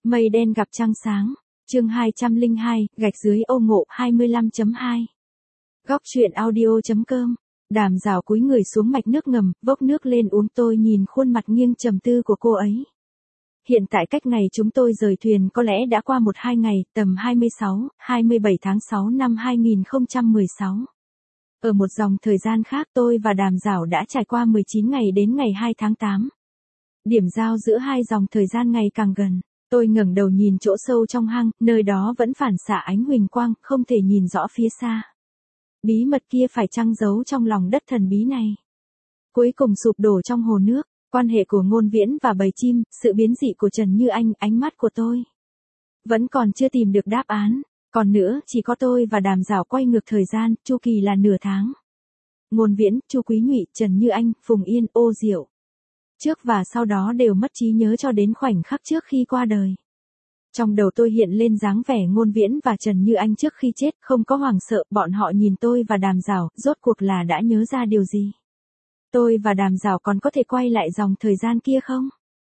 Mây đen gặp trăng sáng. Chương 202, gạch dưới ô ngộ 25.2. Góc truyện audio.com. Đàm Dào cúi người xuống mạch nước ngầm, vốc nước lên uống. Tôi nhìn khuôn mặt nghiêng trầm tư của cô ấy. Hiện tại cách ngày chúng tôi rời thuyền có lẽ đã qua 1-2 ngày, tầm 26, 27 tháng 6 năm 2016. Ở một dòng thời gian khác tôi và Đàm Dào đã trải qua 19 ngày đến ngày 2 tháng 8. Điểm giao giữa hai dòng thời gian ngày càng gần. Tôi ngẩng đầu nhìn chỗ sâu trong hang, nơi đó vẫn phản xạ ánh huỳnh quang, không thể nhìn rõ phía xa. Bí mật kia phải chăng giấu trong lòng đất thần bí này? Cuối cùng sụp đổ trong hồ nước, quan hệ của Ngôn Viễn và bầy chim, sự biến dị của Trần Như Anh, ánh mắt của tôi vẫn còn chưa tìm được đáp án. Còn nữa, chỉ có tôi và Đàm Dào quay ngược thời gian, chu kỳ là nửa tháng. Ngôn Viễn, Chu Quý Nhụy, Trần Như Anh, Phùng Yên, Ô Diệu, trước và sau đó đều mất trí nhớ cho đến khoảnh khắc trước khi qua đời. Trong đầu tôi hiện lên dáng vẻ Ngôn Viễn và Trần Như Anh trước khi chết, không có hoảng sợ, bọn họ nhìn tôi và Đàm Dào, rốt cuộc là đã nhớ ra điều gì? Tôi và Đàm Dào còn có thể quay lại dòng thời gian kia không?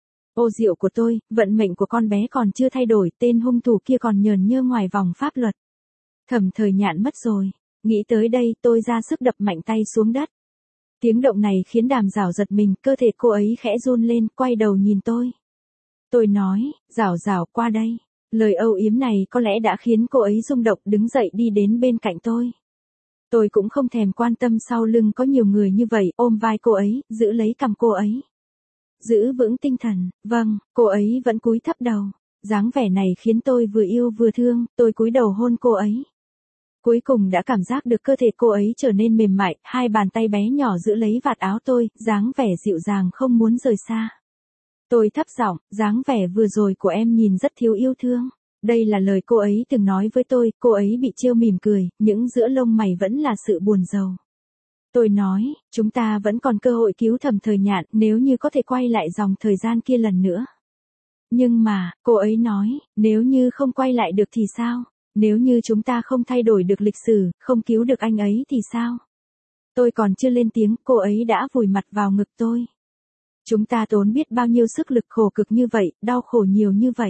Ô Diệu của tôi, vận mệnh của con bé còn chưa thay đổi, tên hung thủ kia còn nhờn nhơ ngoài vòng pháp luật. Thẩm Thời Nhạn mất rồi. Nghĩ tới đây, tôi ra sức đập mạnh tay xuống đất. Tiếng động này khiến Đàm Dào giật mình, cơ thể cô ấy khẽ run lên, quay đầu nhìn tôi. Tôi nói, Dào Dào qua đây. Lời âu yếm này có lẽ đã khiến cô ấy rung động, đứng dậy đi đến bên cạnh tôi. Tôi cũng không thèm quan tâm sau lưng có nhiều người như vậy, ôm vai cô ấy, giữ lấy cằm cô ấy. Giữ vững tinh thần, vâng, cô ấy vẫn cúi thấp đầu. Dáng vẻ này khiến tôi vừa yêu vừa thương, tôi cúi đầu hôn cô ấy. Cuối cùng đã cảm giác được cơ thể cô ấy trở nên mềm mại, hai bàn tay bé nhỏ giữ lấy vạt áo tôi, dáng vẻ dịu dàng không muốn rời xa. Tôi thấp giọng, dáng vẻ vừa rồi của em nhìn rất thiếu yêu thương. Đây là lời cô ấy từng nói với tôi, cô ấy bị trêu mỉm cười, những giữa lông mày vẫn là sự buồn rầu. Tôi nói, chúng ta vẫn còn cơ hội cứu Thẩm Thời Nhạn nếu như có thể quay lại dòng thời gian kia lần nữa. Nhưng mà, cô ấy nói, nếu như không quay lại được thì sao? Nếu như chúng ta không thay đổi được lịch sử, không cứu được anh ấy thì sao? Tôi còn chưa lên tiếng, cô ấy đã vùi mặt vào ngực tôi. Chúng ta tốn biết bao nhiêu sức lực khổ cực như vậy, đau khổ nhiều như vậy.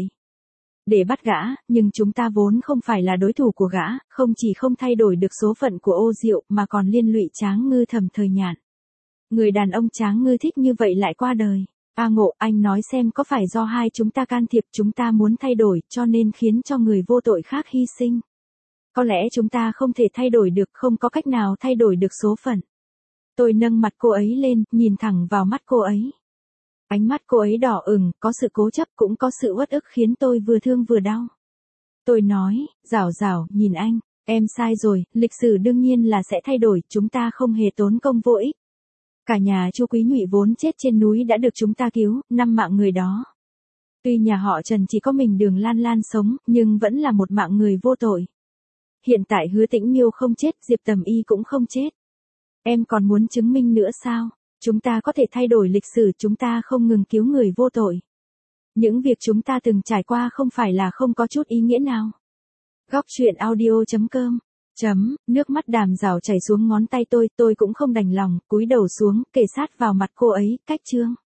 Để bắt gã, nhưng chúng ta vốn không phải là đối thủ của gã, không chỉ không thay đổi được số phận của Ô Diệu mà còn liên lụy Tráng Ngư Thẩm Thời Nhạn. Người đàn ông Tráng Ngư thích như vậy lại qua đời. A Ngộ, anh nói xem có phải do hai chúng ta can thiệp, chúng ta muốn thay đổi cho nên khiến cho người vô tội khác hy sinh. Có lẽ chúng ta không thể thay đổi được, không có cách nào thay đổi được số phận. Tôi nâng mặt cô ấy lên, nhìn thẳng vào mắt cô ấy. Ánh mắt cô ấy đỏ ửng, có sự cố chấp cũng có sự uất ức khiến tôi vừa thương vừa đau. Tôi nói, Dào Dào, nhìn anh, em sai rồi, lịch sử đương nhiên là sẽ thay đổi, chúng ta không hề tốn công vô ích. Cả nhà Chu Quý Nhụy vốn chết trên núi đã được chúng ta cứu, 5 mạng người đó. Tuy nhà họ Trần chỉ có mình Đường Lan Lan sống, nhưng vẫn là một mạng người vô tội. Hiện tại Hứa Tĩnh Miêu không chết, Diệp Tầm Y cũng không chết. Em còn muốn chứng minh nữa sao? Chúng ta có thể thay đổi lịch sử, chúng ta không ngừng cứu người vô tội. Những việc chúng ta từng trải qua không phải là không có chút ý nghĩa nào. Góc truyện audio.com. Nước mắt Đàm Dào chảy xuống ngón tay tôi cũng không đành lòng, cúi đầu xuống, kề sát vào mặt cô ấy, cách chương.